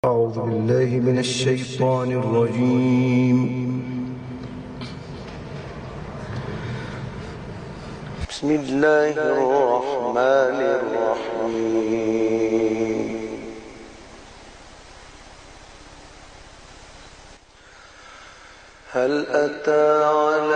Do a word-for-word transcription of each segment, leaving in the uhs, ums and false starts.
أعوذ بالله من الشيطان الرجيم. بسم الله الرحمن الرحيم. هل أتى على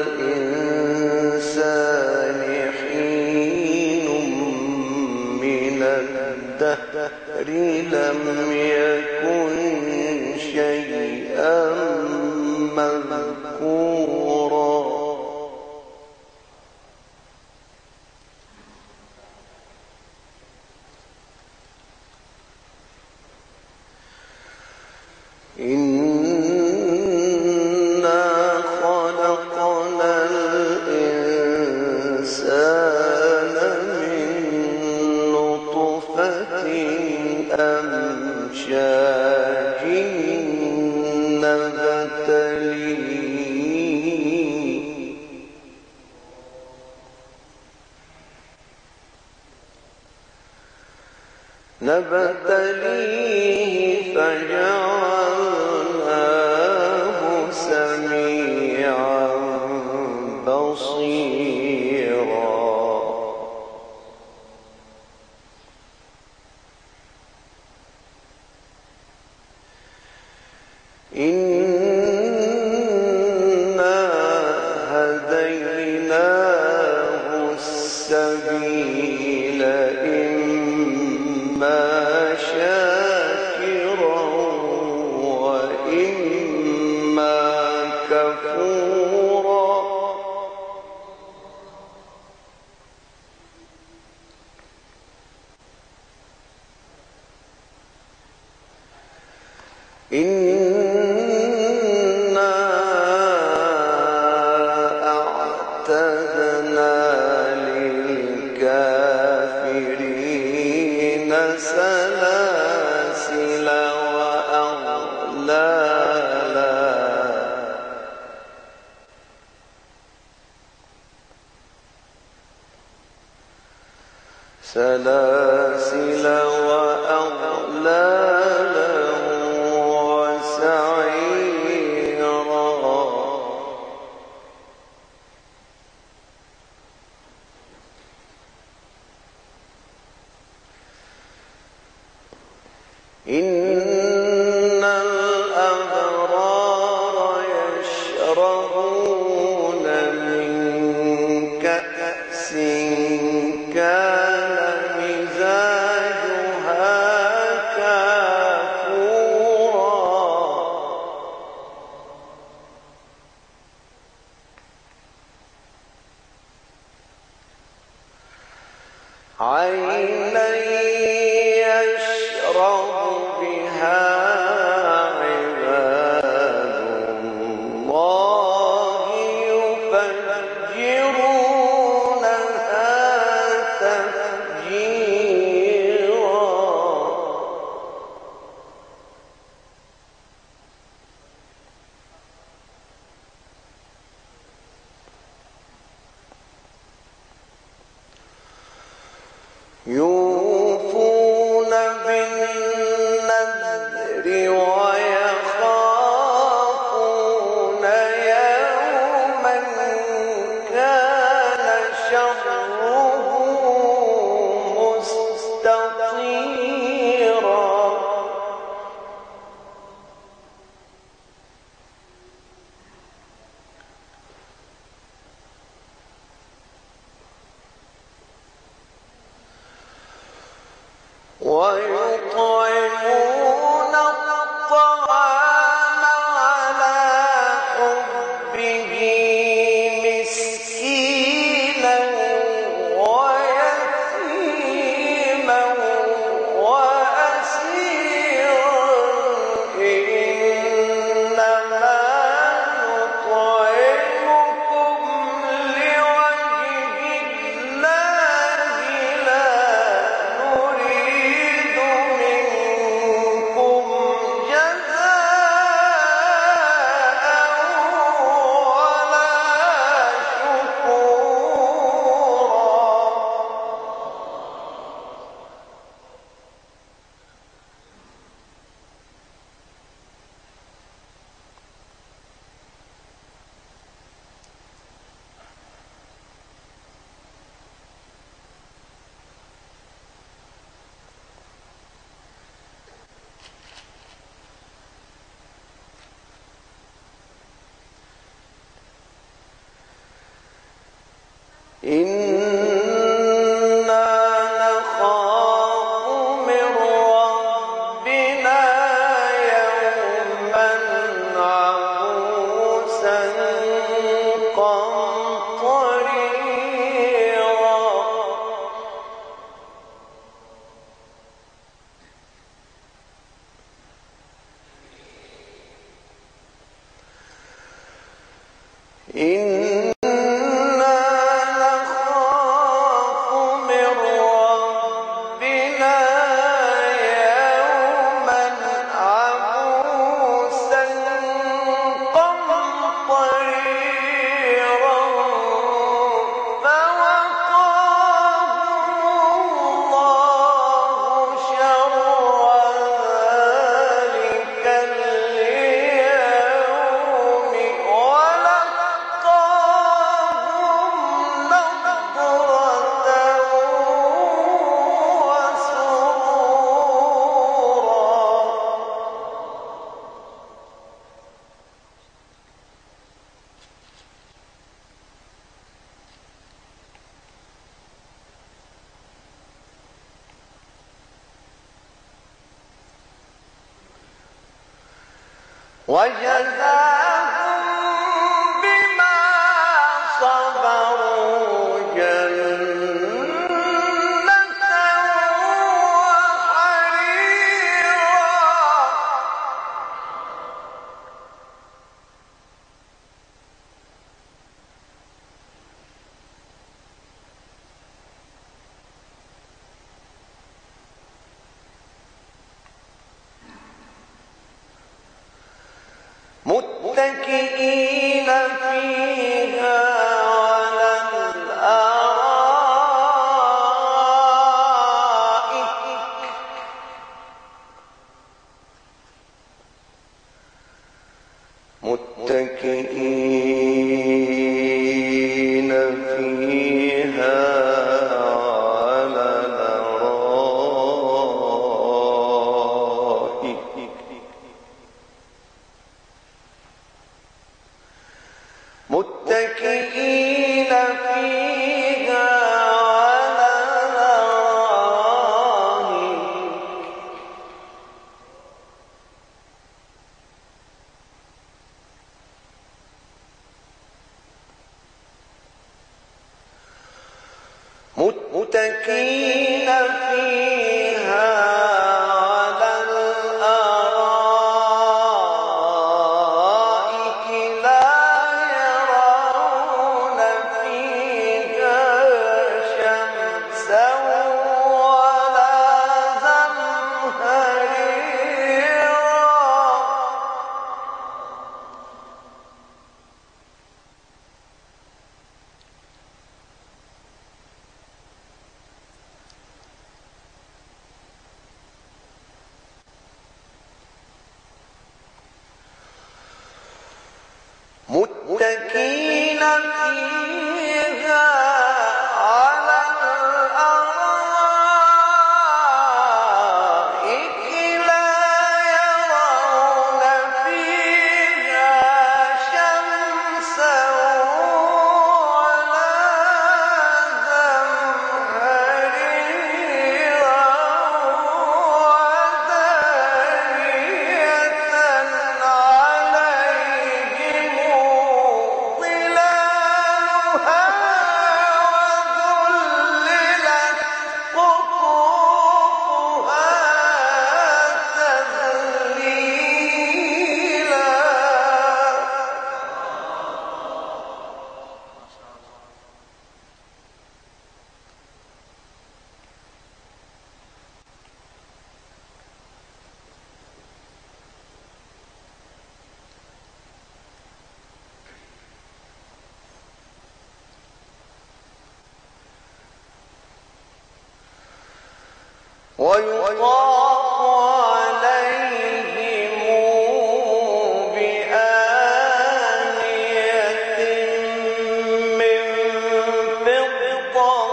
الإنسان حين من الدهر لم يكن شيئا مذكورا إنا خلقنا الإنسان من نطفة أمشاج نبتليه نبتليه فجعلناه سميعا بصيرا إنا هديناه السبيل إما شاكرا وإما كفورا إنا أعتدنا للكافرين سلاسل وأغلالا سلاسل وأغلالا وسعيرا إن الأبرار يشربون من كأس كان مزاجها كافورا عينا يشرب بها عباد الله يفجرونها تفجيرا يوفون بالنذر ويخافون يوما كان شره مستطيرا ويطعمون الطعام على حبه مسكينا ويتيما وأسيرا إنما نطعمكم لوجه الله لا نريد منكم جزاء إنا نخاف من ربنا يوما عبوسا قمطريرا إنا نخاف من ربنا يوما عبوسا قمطريرا فوقاهم الله شر ذلك اليوم ولقاهم نضرة وسرورا وجزاهم بما صبروا جنة وحريرا متكئين فيها على الأرائك متكئين فيها على الأرائك متكئين فيها على الأرائك متكئين فيها على الأرائك لا يرون فيها شمسا ولا زمهريرا متكئين فيها على الأرائك لا يرون فيها شمسا ولا زمهريرا ودانية عليهم ظلالها وذللت قطوفها تذليلا ويطاف عليهم بآنية من فضة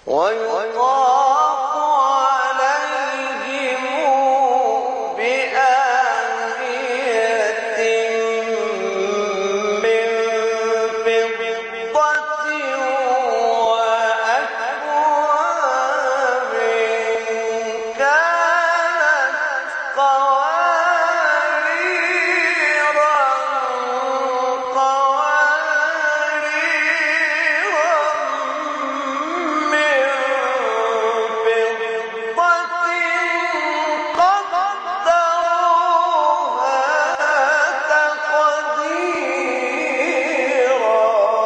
ويطاف عليهم بآنية من فضة وأكواب كانت قواريرا قواريرا من فضة قدروها تقديرا.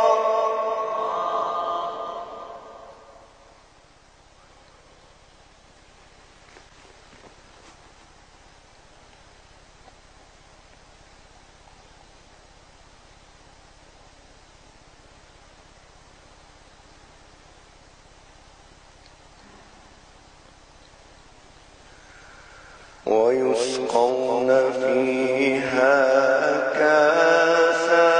ويسقون فيها كاسا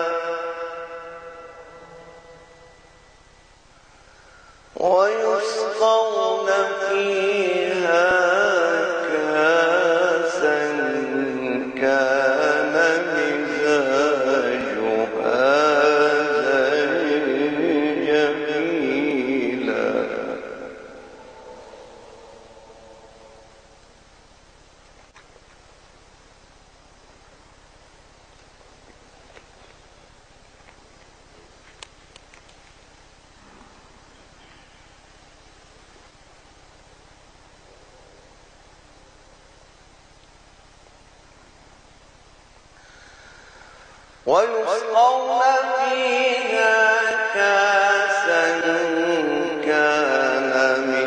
ويسقون فيها كاسا كان مزاجها زنجبيلا. ويسقون فيها كاسا كان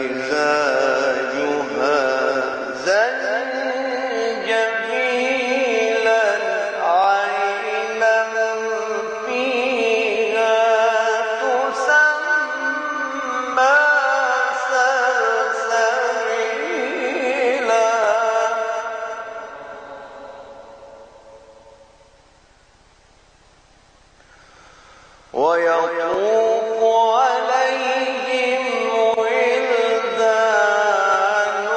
مزاجها زنجبيلا عينا فيها تسمى سلسبيلا. ويطوف عليهم ولدان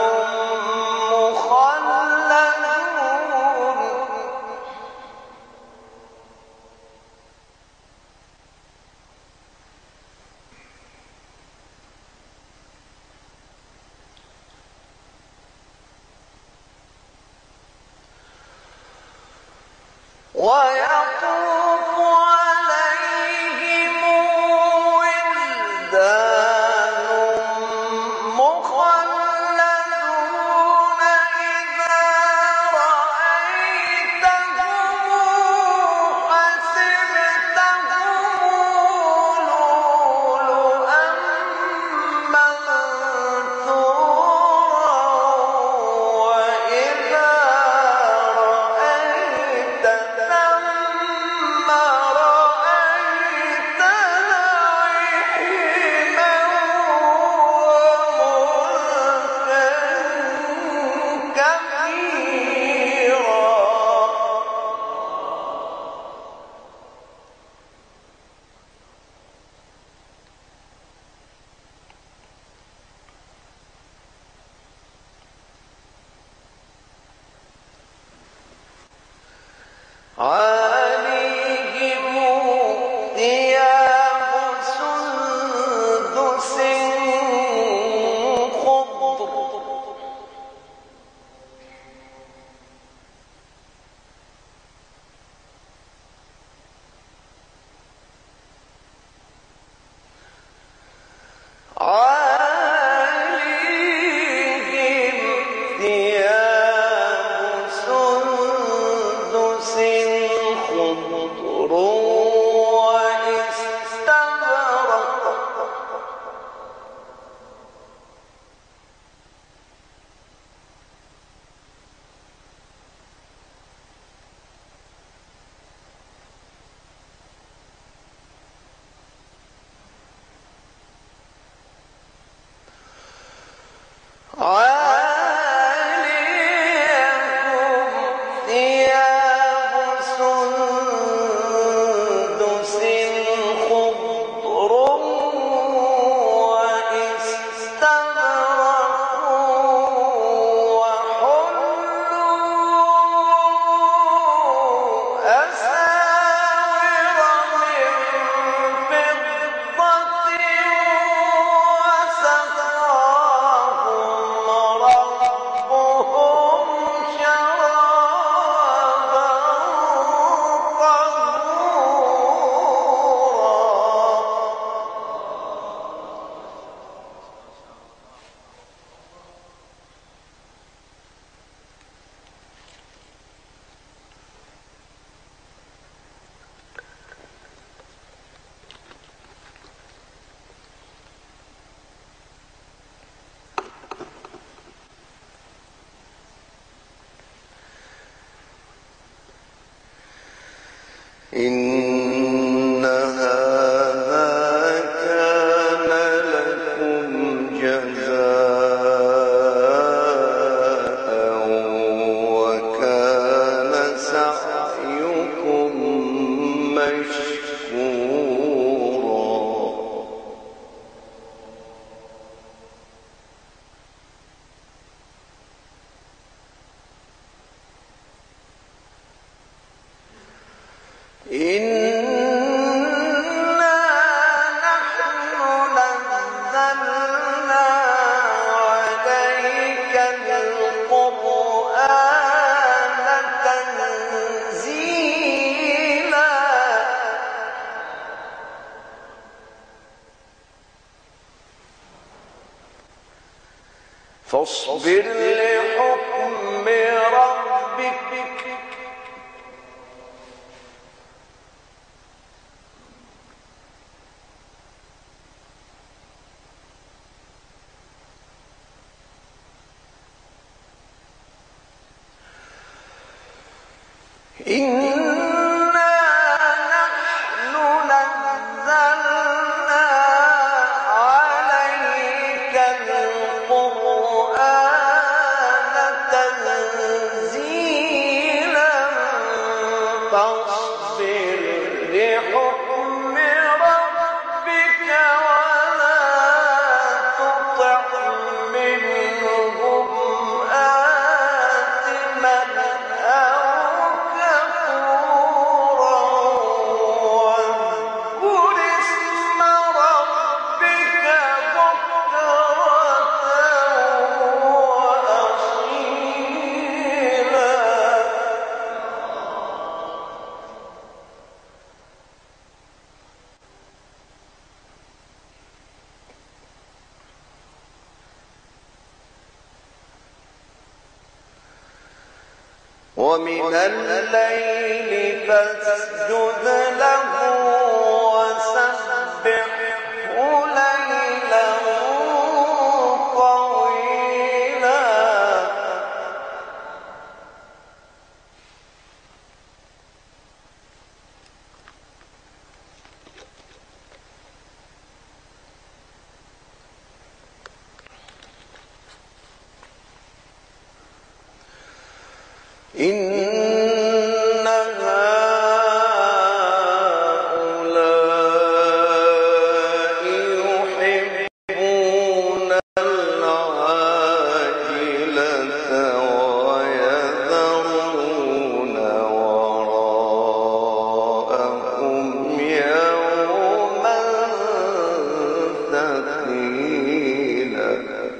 مخلدون ويطوف عليهم ولدان مخلدون إذا رأيتهم حسبتهم لؤلؤا منثورا وإذا رأيت ثم رأيت نعيما وملكا كبيرا. عليهم ثياب سندس خضر عليهم ثياب سندس إن هذا كان لكم جزاء وكان سعيكم مشكورا. إنا نحن نزلنا عليك القرآن تنزيلا فاصبر لحكم ربك إنا نحن نزلنا عليك القرآن تنزيلا فاصبر لحكم ربك ولا تطع منهم آثما أو ومن الليل فاسجد له وسبحه ليلا طويلا إن هؤلاء يحبون العاجلة ويذرون وراءهم يوما ثقيلا.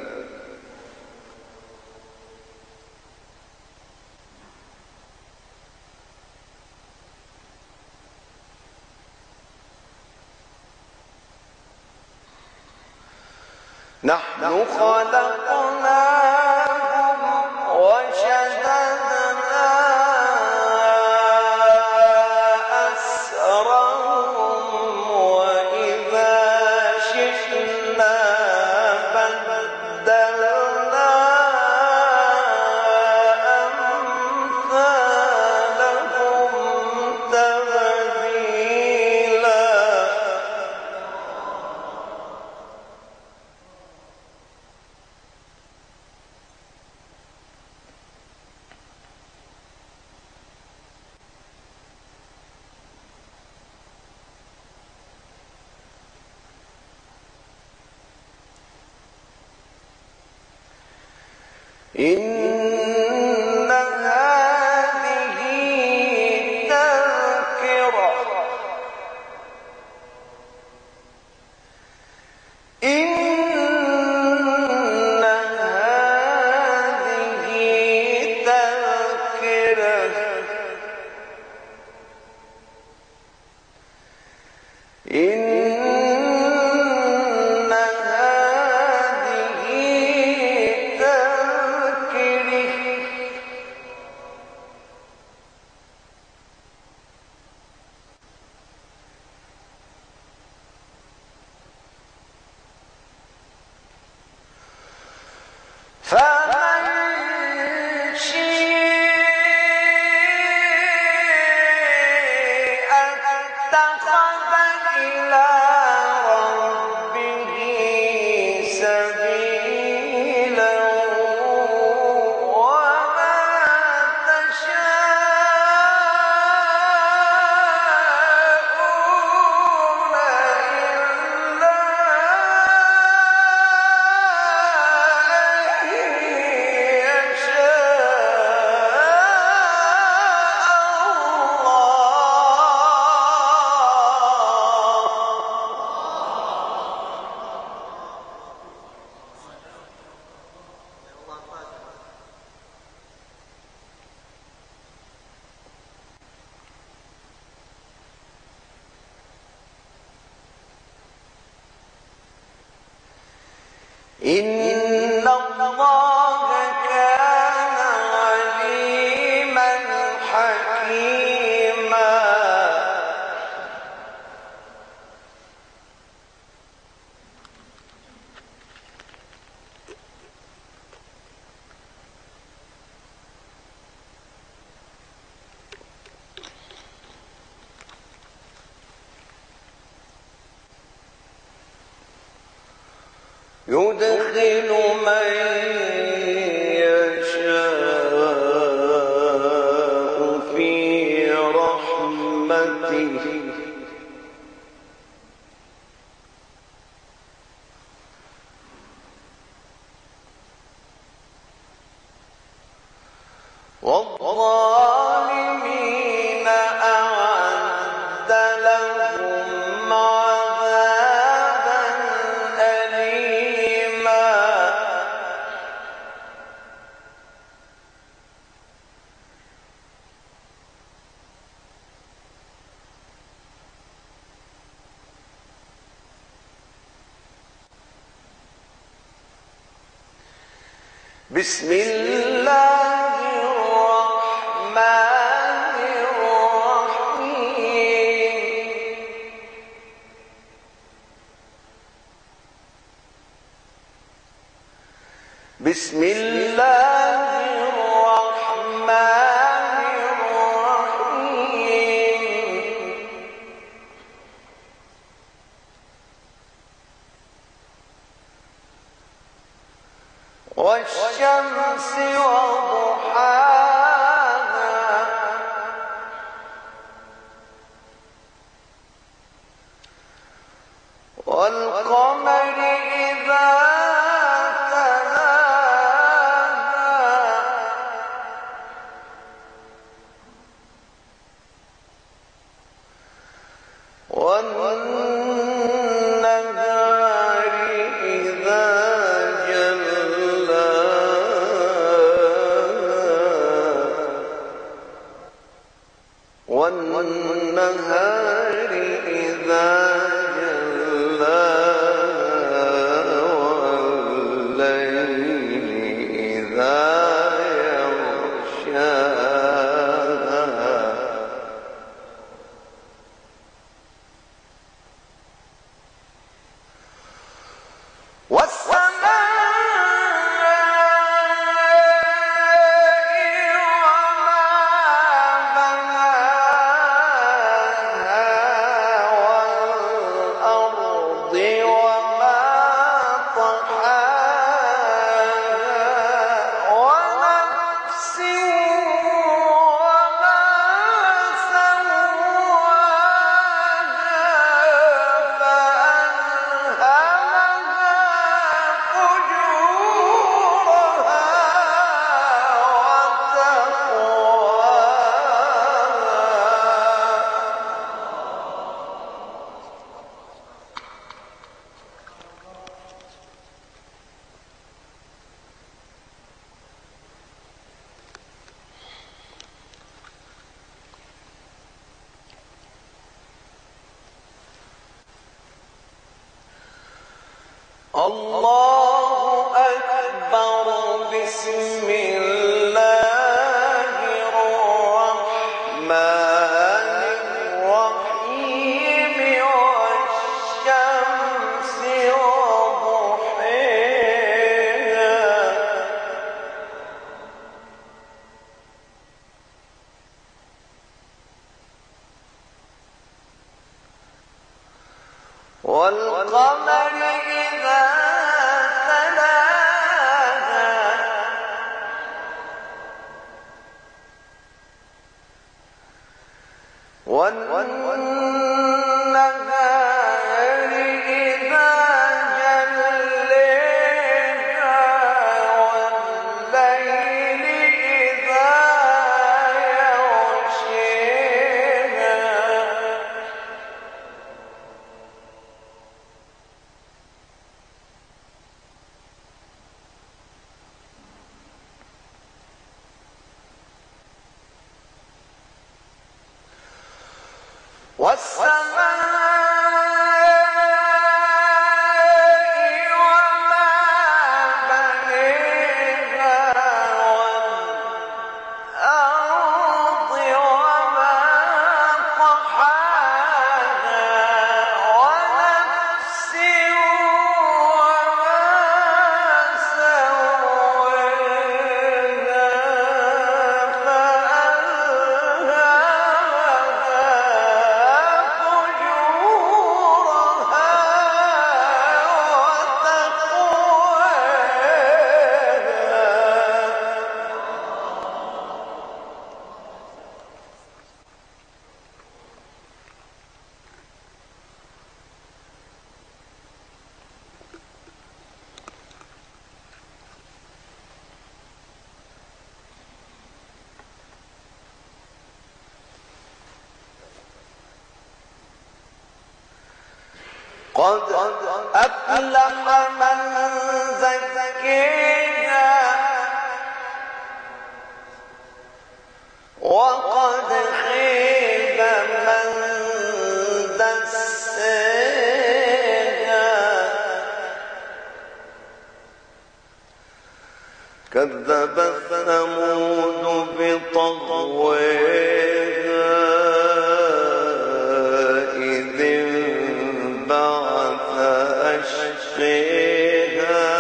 نحن خلقناهم وشددنا أسرهم وإذا شئنا بدلنا أمثالهم تبديلا. إن هذه تذكرة إن هذه تذكرة إن هذه تذكرة إن الله كان عليما حكيما. يدخل من يشاء في رحمته والظالمين أعد لهم عذابا أليما. بسم الله الرحمن الرحيم. بسم الله الرحمن الرحيم. والشمس وضحاها والقمر إذا تلاها والنهار إذا والنهار إذا جلاها والليل إذا يغشاها الله أكبر. بسم الله الرحمن الرحيم. والشمس وضحيها والقمر إذا تلاها والنهار إذا جلاها والليل إذا يغشاها والسماء وما قد أفلح من زكاها وقد خيب من دساها كذبت ثمود بطغواها إذ انبعث أشقاها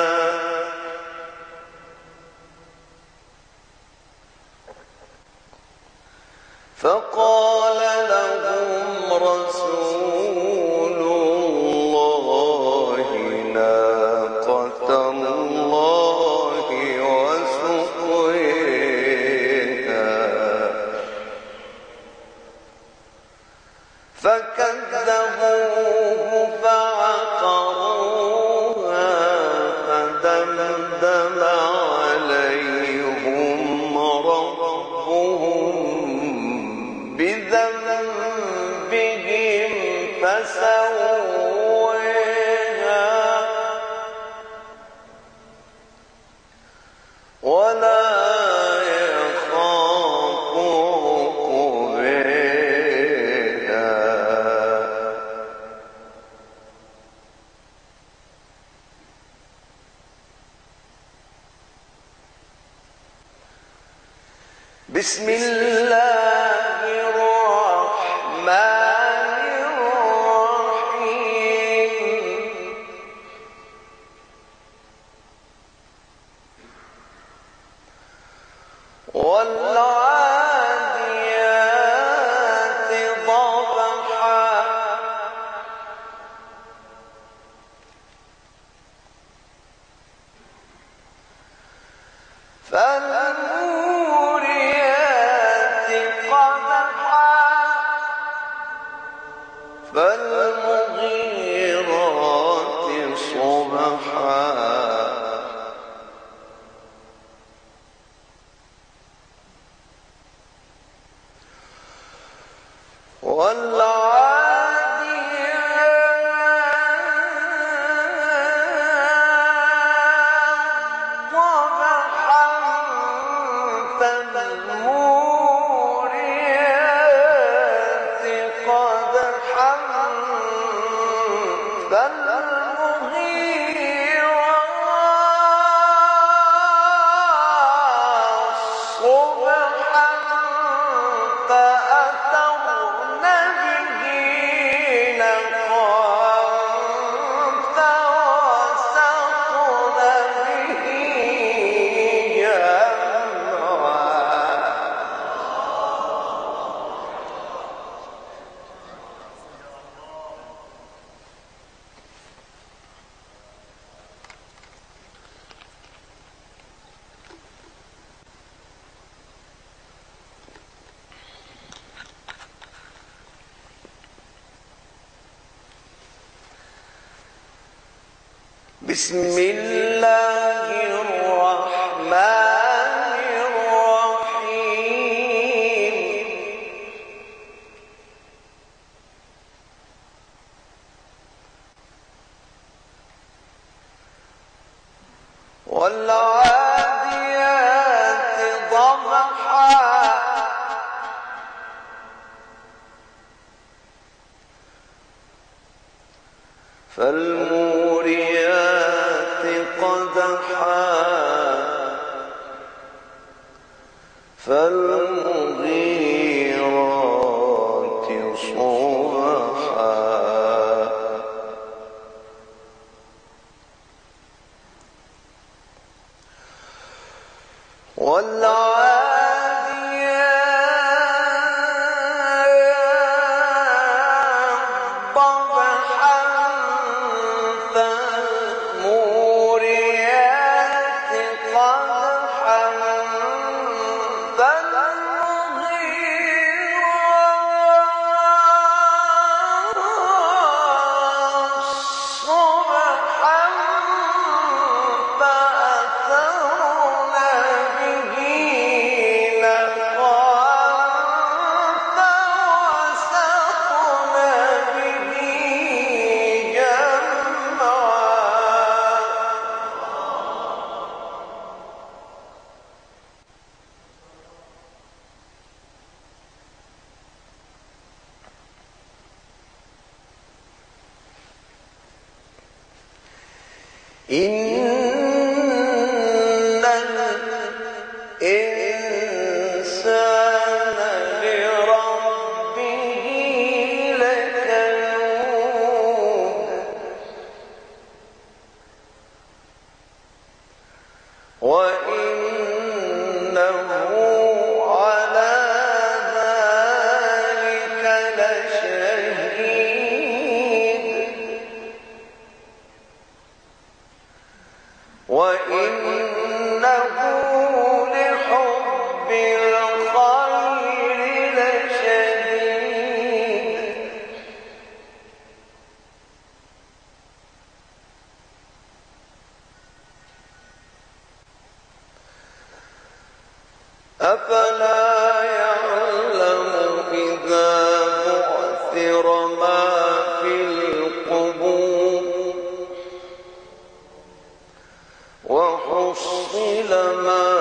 فقال لهم رسول الله ناقة الله وسقياها فكذبوه فعقروها فدمدم عليهم ربهم بذنبهم فسواها ولا يخاف عقباها بسم الله الرحمن الرحيم والعاديات ضبحا فالموريات قدحا فالمغيرات صبحا والعاديات ضبحا فالموريات قدحا فالمغيرات صبحا فأثرن به نقعا فوسطن به جمعا بسم الله الرحمن الرحيم والعاديات ضبحا فالموريات قدحا فالمغيرات صبحا والعاديات ضبحا فالموريات قدحا فالمغيرات صبحا فأثرن به إن الإنسان لربه لكنود وإنه على ذلك لشهيد وإنه لحب الخير لشديد أفلا يعلم إذا بعثر ما في القبور وحصل ما